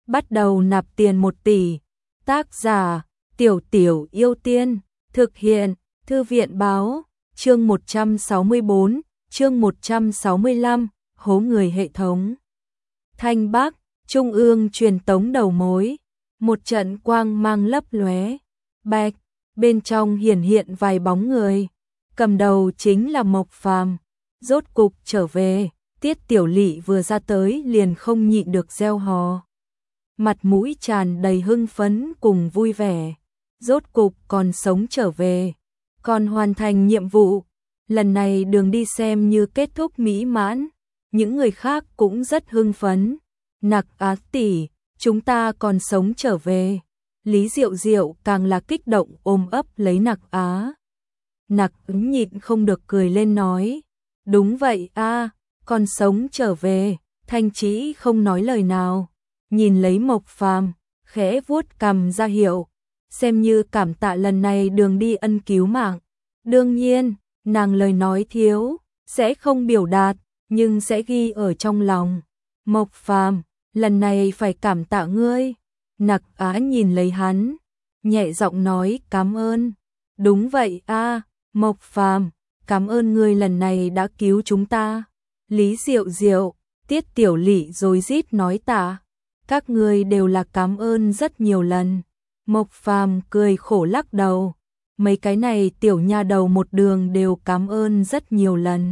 bắt đầu nạp tiền 1 tỷ. Tác giả, Tiểu Tiểu Yêu Tiên, thực hiện, Thư viện báo, chương 164, chương 165, hố người hệ thống. Thanh Bắc, Trung ương truyền tống đầu mối, một trận quang mang lấp lóe, bạch, bên trong hiển hiện vài bóng người, cầm đầu chính là Mộc Phàm. Rốt cục trở về, Tiết Tiểu Lỵ vừa ra tới liền không nhịn được reo hò. Mặt mũi tràn đầy hưng phấn cùng vui vẻ, rốt cục còn sống trở về, còn hoàn thành nhiệm vụ, lần này đường đi xem như kết thúc mỹ mãn, những người khác cũng rất hưng phấn. Nặc Á tỷ, chúng ta còn sống trở về. Lý Diệu Diệu càng là kích động ôm ấp lấy Nặc Á. Nặc Ứng nhịn không được cười lên nói, đúng vậy a, còn sống trở về. Thanh Chí không nói lời nào, nhìn lấy Mộc Phàm, khẽ vuốt cằm ra hiệu, xem như cảm tạ lần này đường đi ân cứu mạng. Đương nhiên, nàng lời nói thiếu, sẽ không biểu đạt, nhưng sẽ ghi ở trong lòng. Mộc Phàm, lần này phải cảm tạ ngươi. Nặc Á nhìn lấy hắn, nhẹ giọng nói cảm ơn. Đúng vậy a, Mộc Phàm, cảm ơn ngươi lần này đã cứu chúng ta. Lý Diệu Diệu, Tiết Tiểu Lỵ rối rít nói tạ. Các ngươi đều là cảm ơn rất nhiều lần. Mộc Phàm cười khổ lắc đầu. Mấy cái này tiểu nha đầu một đường đều cảm ơn rất nhiều lần.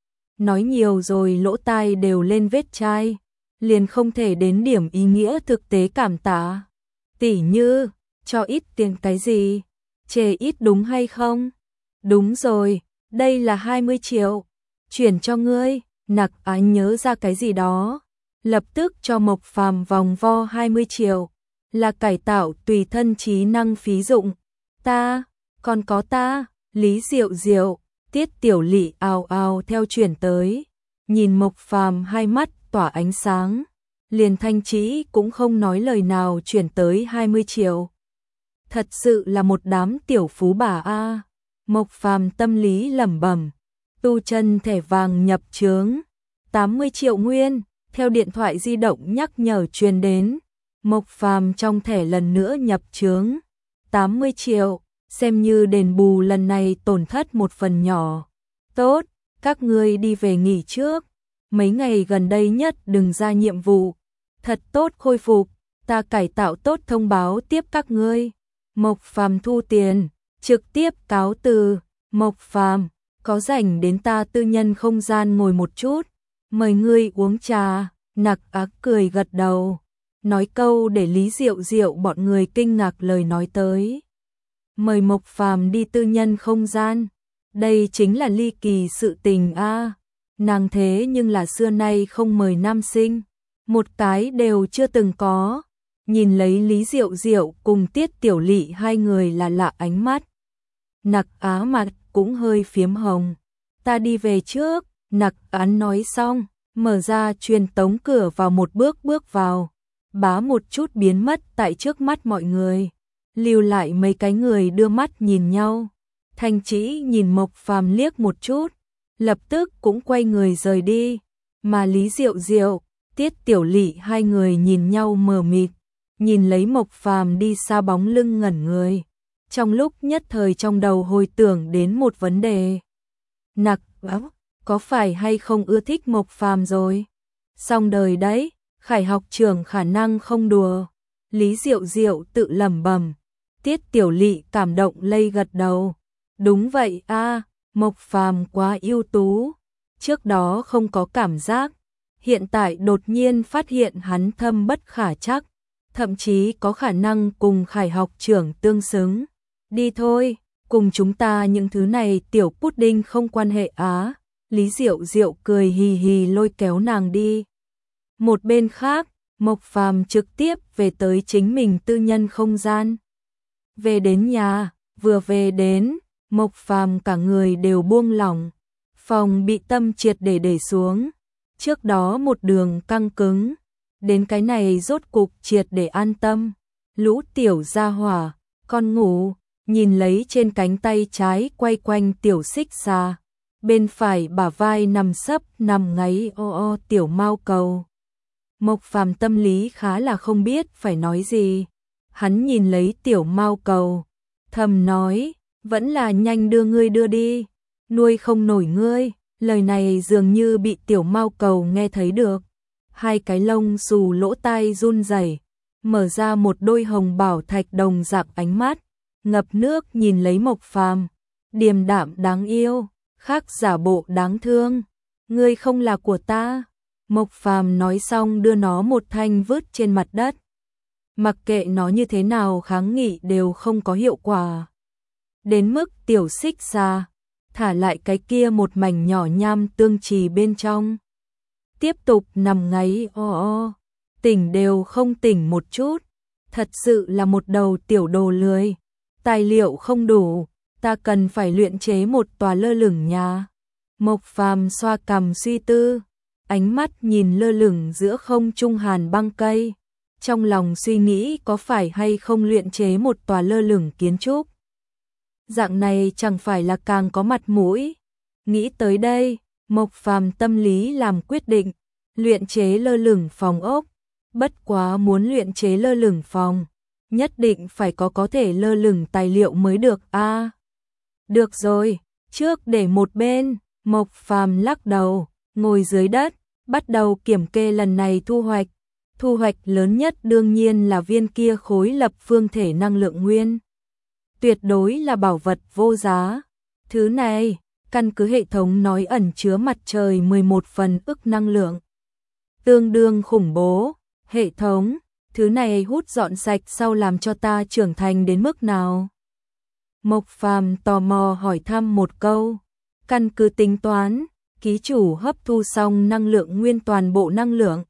Nói nhiều rồi lỗ tai đều lên vết chai, liền không thể đến điểm ý nghĩa thực tế cảm tạ. Tỷ như, cho ít tiền cái gì? Chê ít đúng hay không? Đúng rồi, đây là 20 triệu. Chuyển cho ngươi. Nặc Á nhớ ra cái gì đó, lập tức cho Mộc Phàm vòng vo 20 triệu. Là cải tạo tùy thân trí năng phí dụng. Ta, còn có ta. Lý Diệu Diệu, Tiết Tiểu Lỵ ào ào theo chuyển tới, nhìn Mộc Phàm hai mắt tỏa ánh sáng, liền Thanh Chí cũng không nói lời nào chuyển tới 20 triệu. Thật sự là một đám tiểu phú bà a. Mộc Phàm tâm lý lẩm bẩm, tu chân thẻ vàng nhập chướng, 80 triệu nguyên, theo điện thoại di động nhắc nhở truyền đến, Mộc Phàm trong thẻ lần nữa nhập chướng, 80 triệu. Xem như đền bù lần này tổn thất một phần nhỏ. Tốt, các ngươi đi về nghỉ trước. Mấy ngày gần đây nhất đừng ra nhiệm vụ. Thật tốt khôi phục, ta cải tạo tốt thông báo tiếp các ngươi. Mộc Phàm thu tiền, trực tiếp cáo từ. Mộc Phàm, có rảnh đến ta tư nhân không gian ngồi một chút. Mời ngươi uống trà. Nặc Á cười gật đầu, nói câu để Lý Diệu Diệu bọn người kinh ngạc lời nói tới. Mời Mộc Phàm đi tư nhân không gian, đây chính là ly kỳ sự tình a. Nàng thế nhưng là xưa nay không mời nam sinh, một cái đều chưa từng có. Nhìn lấy Lý Diệu Diệu cùng Tiết Tiểu Lỵ hai người là lạ ánh mắt. Nặc Á mặt cũng hơi phiếm hồng. Ta đi về trước. Nặc Á nói xong, mở ra truyền tống cửa vào một bước vào, bá một chút biến mất tại trước mắt mọi người. Lưu lại mấy cái người đưa mắt nhìn nhau. Thanh Chí nhìn Mộc Phàm liếc một chút, lập tức cũng quay người rời đi, mà Lý Diệu Diệu, Tiết Tiểu Lỵ hai người nhìn nhau mờ mịt, nhìn lấy Mộc Phàm đi xa bóng lưng ngẩn người. Trong lúc nhất thời trong đầu hồi tưởng đến một vấn đề. Nặc Á, có phải hay không ưa thích Mộc Phàm rồi? Xong đời đấy, Khải học trưởng khả năng không đùa. Lý Diệu Diệu tự lẩm bẩm. Tiết Tiểu Lỵ cảm động lây gật đầu. Đúng vậy a, Mộc Phàm quá ưu tú. Trước đó không có cảm giác, hiện tại đột nhiên phát hiện hắn thâm bất khả trắc, thậm chí có khả năng cùng Khải học trưởng tương xứng. Đi thôi, cùng chúng ta những thứ này tiểu pudding không quan hệ á. Lý Diệu Diệu cười hì hì lôi kéo nàng đi. Một bên khác, Mộc Phàm trực tiếp về tới chính mình tư nhân không gian. Về đến nhà, vừa về đến, Mộc Phàm cả người đều buông lỏng, phòng bị tâm triệt để xuống. Trước đó một đường căng cứng, đến cái này rốt cục triệt để an tâm. Lũ tiểu gia hỏa, con ngủ, nhìn lấy trên cánh tay trái quay quanh tiểu xích xà, bên phải bả vai nằm sấp nằm ngáy o o tiểu mao cầu. Mộc Phàm tâm lý khá là không biết phải nói gì. Hắn nhìn lấy tiểu mao cầu, thầm nói, vẫn là nhanh đưa ngươi đưa đi, nuôi không nổi ngươi. Lời này dường như bị tiểu mao cầu nghe thấy được. Hai cái lông xù lỗ tai run rẩy, mở ra một đôi hồng bảo thạch đồng dạng ánh mắt, ngập nước nhìn lấy Mộc Phàm, điềm đạm đáng yêu, khác giả bộ đáng thương. Ngươi không là của ta. Mộc Phàm nói xong đưa nó một thanh vứt trên mặt đất. Mặc kệ nó như thế nào kháng nghị đều không có hiệu quả. Đến mức tiểu xích xa, thả lại cái kia một mảnh nhỏ nham tương trì bên trong. Tiếp tục nằm ngáy tỉnh đều không tỉnh một chút. Thật sự là một đầu tiểu đồ lười. Tài liệu không đủ, ta cần phải luyện chế một tòa lơ lửng nhà. Mộc Phàm xoa cằm suy tư, ánh mắt nhìn lơ lửng giữa không trung hàn băng cây. Trong lòng suy nghĩ có phải hay không luyện chế một tòa lơ lửng kiến trúc. Dạng này chẳng phải là càng có mặt mũi. Nghĩ tới đây, Mộc Phàm tâm lý làm quyết định, luyện chế lơ lửng phòng ốc. Bất quá muốn luyện chế lơ lửng phòng, nhất định phải có thể lơ lửng tài liệu mới được a. Được rồi, trước để một bên. Mộc Phàm lắc đầu, ngồi dưới đất, bắt đầu kiểm kê lần này thu hoạch. Thu hoạch lớn nhất đương nhiên là viên kia khối lập phương thể năng lượng nguyên. Tuyệt đối là bảo vật vô giá. Thứ này, căn cứ hệ thống nói ẩn chứa mặt trời 11 phần ức năng lượng. Tương đương khủng bố. Hệ thống, thứ này hút dọn sạch sau làm cho ta trưởng thành đến mức nào? Mộc Phàm tò mò hỏi thăm một câu. Căn cứ tính toán, ký chủ hấp thu xong năng lượng nguyên toàn bộ năng lượng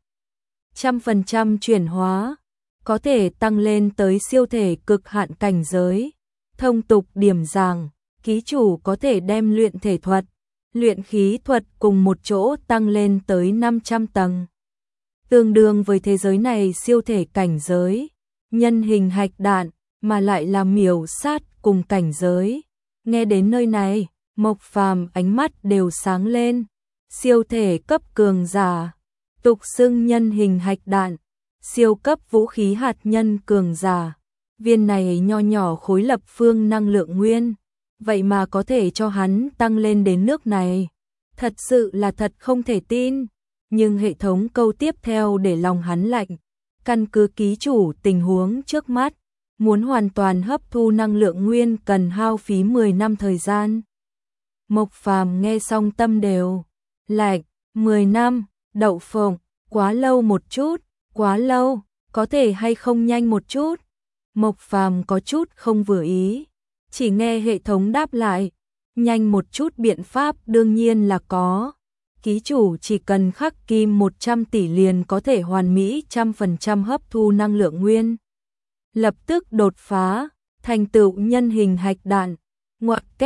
100% chuyển hóa, có thể tăng lên tới siêu thể cực hạn cảnh giới. Thông tục điểm giảng, ký chủ có thể đem luyện thể thuật, luyện khí thuật cùng một chỗ tăng lên tới 500 tầng. Tương đương với thế giới này siêu thể cảnh giới, nhân hình hạch đạn, mà lại là miểu sát cùng cảnh giới. Nghe đến nơi này, Mộc Phàm ánh mắt đều sáng lên. Siêu thể cấp cường giả, tục xưng nhân hình hạch đạn, siêu cấp vũ khí hạt nhân cường giả. Viên này nho nhỏ khối lập phương năng lượng nguyên, vậy mà có thể cho hắn tăng lên đến nước này. Thật sự là thật không thể tin. Nhưng hệ thống câu tiếp theo để lòng hắn lạnh. Căn cứ ký chủ tình huống trước mắt, muốn hoàn toàn hấp thu năng lượng nguyên cần hao phí 10 năm thời gian. Mộc Phàm nghe xong tâm đều lạnh. 10 năm, đậu phộng, quá lâu một chút, quá lâu, có thể hay không nhanh một chút. Mộc Phàm có chút không vừa ý, chỉ nghe hệ thống đáp lại, nhanh một chút biện pháp đương nhiên là có. Ký chủ chỉ cần khắc kim 100 tỷ liền có thể hoàn mỹ 100% hấp thu năng lượng nguyên. Lập tức đột phá, thành tựu nhân hình hạch đạn, ngoặc kép .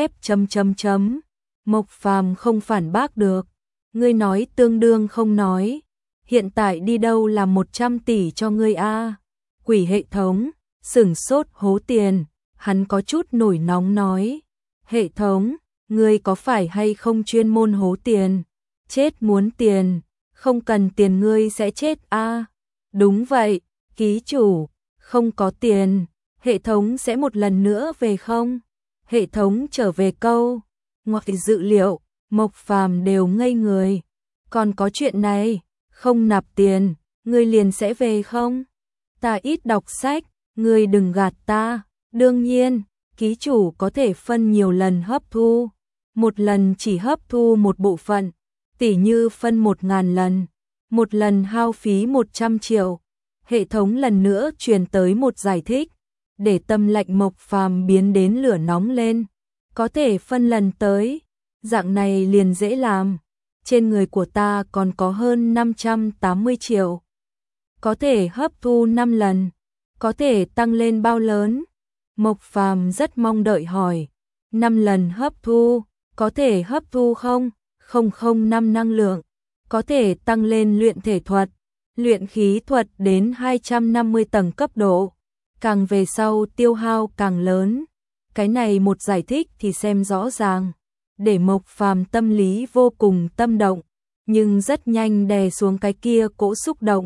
Mộc Phàm không phản bác được, ngươi nói tương đương không nói, hiện tại đi đâu là 100 tỷ cho ngươi a? Quỷ hệ thống, sửng sốt hố tiền, hắn có chút nổi nóng nói, hệ thống, ngươi có phải hay không chuyên môn hố tiền? Chết muốn tiền, không cần tiền ngươi sẽ chết a. Đúng vậy, ký chủ, không có tiền, hệ thống sẽ một lần nữa về không? Hệ thống trở về câu, ngoài dự liệu, Mộc Phàm đều ngây người. Còn có chuyện này, không nạp tiền, ngươi liền sẽ về không? Ta ít đọc sách, ngươi đừng gạt ta. Đương nhiên, ký chủ có thể phân nhiều lần hấp thu, một lần chỉ hấp thu một bộ phận. Tỉ như phân 1000 lần, một lần hao phí 100 triệu. Hệ thống lần nữa truyền tới một giải thích, để tâm lệnh Mộc Phàm biến đến lửa nóng lên. Có thể phân lần tới, dạng này liền dễ làm. Trên người của ta còn có hơn 580 triệu. Có thể hấp thu 5 lần, có thể tăng lên bao lớn? Mộc Phàm rất mong đợi hỏi, 5 lần hấp thu, có thể hấp thu không? 005 năng lượng, có thể tăng lên luyện thể thuật, luyện khí thuật đến 250 tầng cấp độ, càng về sau tiêu hao càng lớn. Cái này một giải thích thì xem rõ ràng, để Mộc Phàm tâm lý vô cùng tâm động, nhưng rất nhanh đè xuống cái kia cỗ xúc động,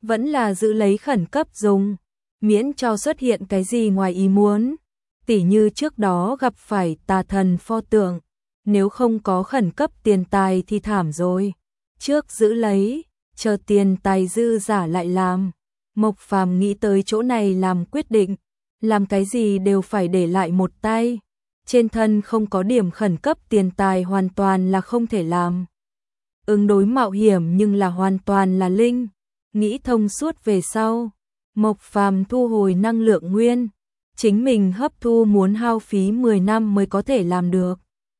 vẫn là giữ lấy khẩn cấp dùng, miễn cho xuất hiện cái gì ngoài ý muốn. Tỉ như trước đó gặp phải tà thần pho tượng, nếu không có khẩn cấp tiền tài thì thảm rồi. Trước giữ lấy, chờ tiền tài dư giả lại làm. Mộc Phàm nghĩ tới chỗ này làm quyết định, làm cái gì đều phải để lại một tay. Trên thân không có điểm khẩn cấp tiền tài hoàn toàn là không thể làm. Ứng đối mạo hiểm nhưng là hoàn toàn là linh. Nghĩ thông suốt về sau, Mộc Phàm thu hồi năng lượng nguyên. Chính mình hấp thu muốn hao phí 10 năm mới có thể làm được.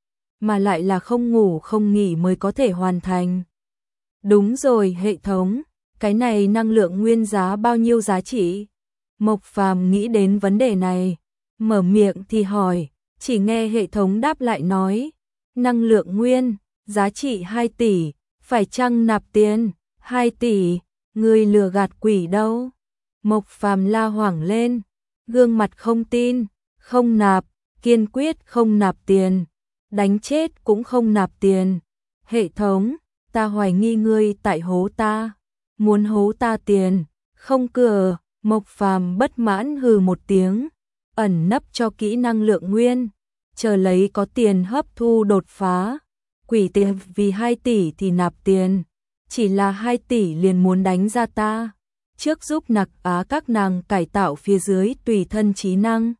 Mà lại là không ngủ không nghỉ mới có thể hoàn thành. Đúng rồi hệ thống, cái này năng lượng nguyên giá bao nhiêu giá trị? Mộc Phàm nghĩ đến vấn đề này, mở miệng thì hỏi, chỉ nghe hệ thống đáp lại nói, năng lượng nguyên, giá trị 2 tỷ, phải chăng nạp tiền? 2 tỷ, người lừa gạt quỷ đâu? Mộc Phàm la hoảng lên, gương mặt không tin, không nạp, kiên quyết không nạp tiền, đánh chết cũng không nạp tiền. Hệ thống, ta hoài nghi ngươi tại hố ta, muốn hố ta tiền, không cửa. Mộc Phàm bất mãn hừ một tiếng, ẩn nấp cho kỹ năng lượng nguyên, chờ lấy có tiền hấp thu đột phá. Quỷ tiền vì 2 tỷ thì nạp tiền, chỉ là 2 tỷ liền muốn đánh ra ta. Trước giúp Nặc Á các nàng cải tạo phía dưới tùy thân trí năng.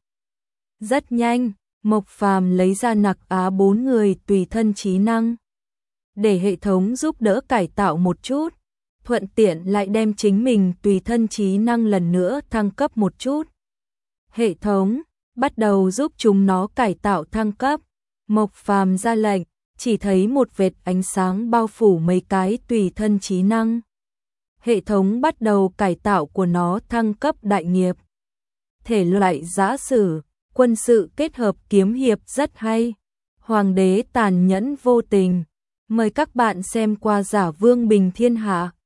Rất nhanh, Mộc Phàm lấy ra Nặc Á 4 người tùy thân trí năng, để hệ thống giúp đỡ cải tạo một chút, thuận tiện lại đem chính mình tùy thân trí năng lần nữa thăng cấp một chút. Hệ thống bắt đầu giúp chúng nó cải tạo thăng cấp. Mộc Phàm ra lệnh, chỉ thấy một vệt ánh sáng bao phủ mấy cái tùy thân trí năng. Hệ thống bắt đầu cải tạo của nó thăng cấp đại nghiệp. Thể loại giã sử, quân sự kết hợp kiếm hiệp rất hay. Hoàng đế tàn nhẫn vô tình. Mời các bạn xem qua Giả Vương Bình Thiên Hạ.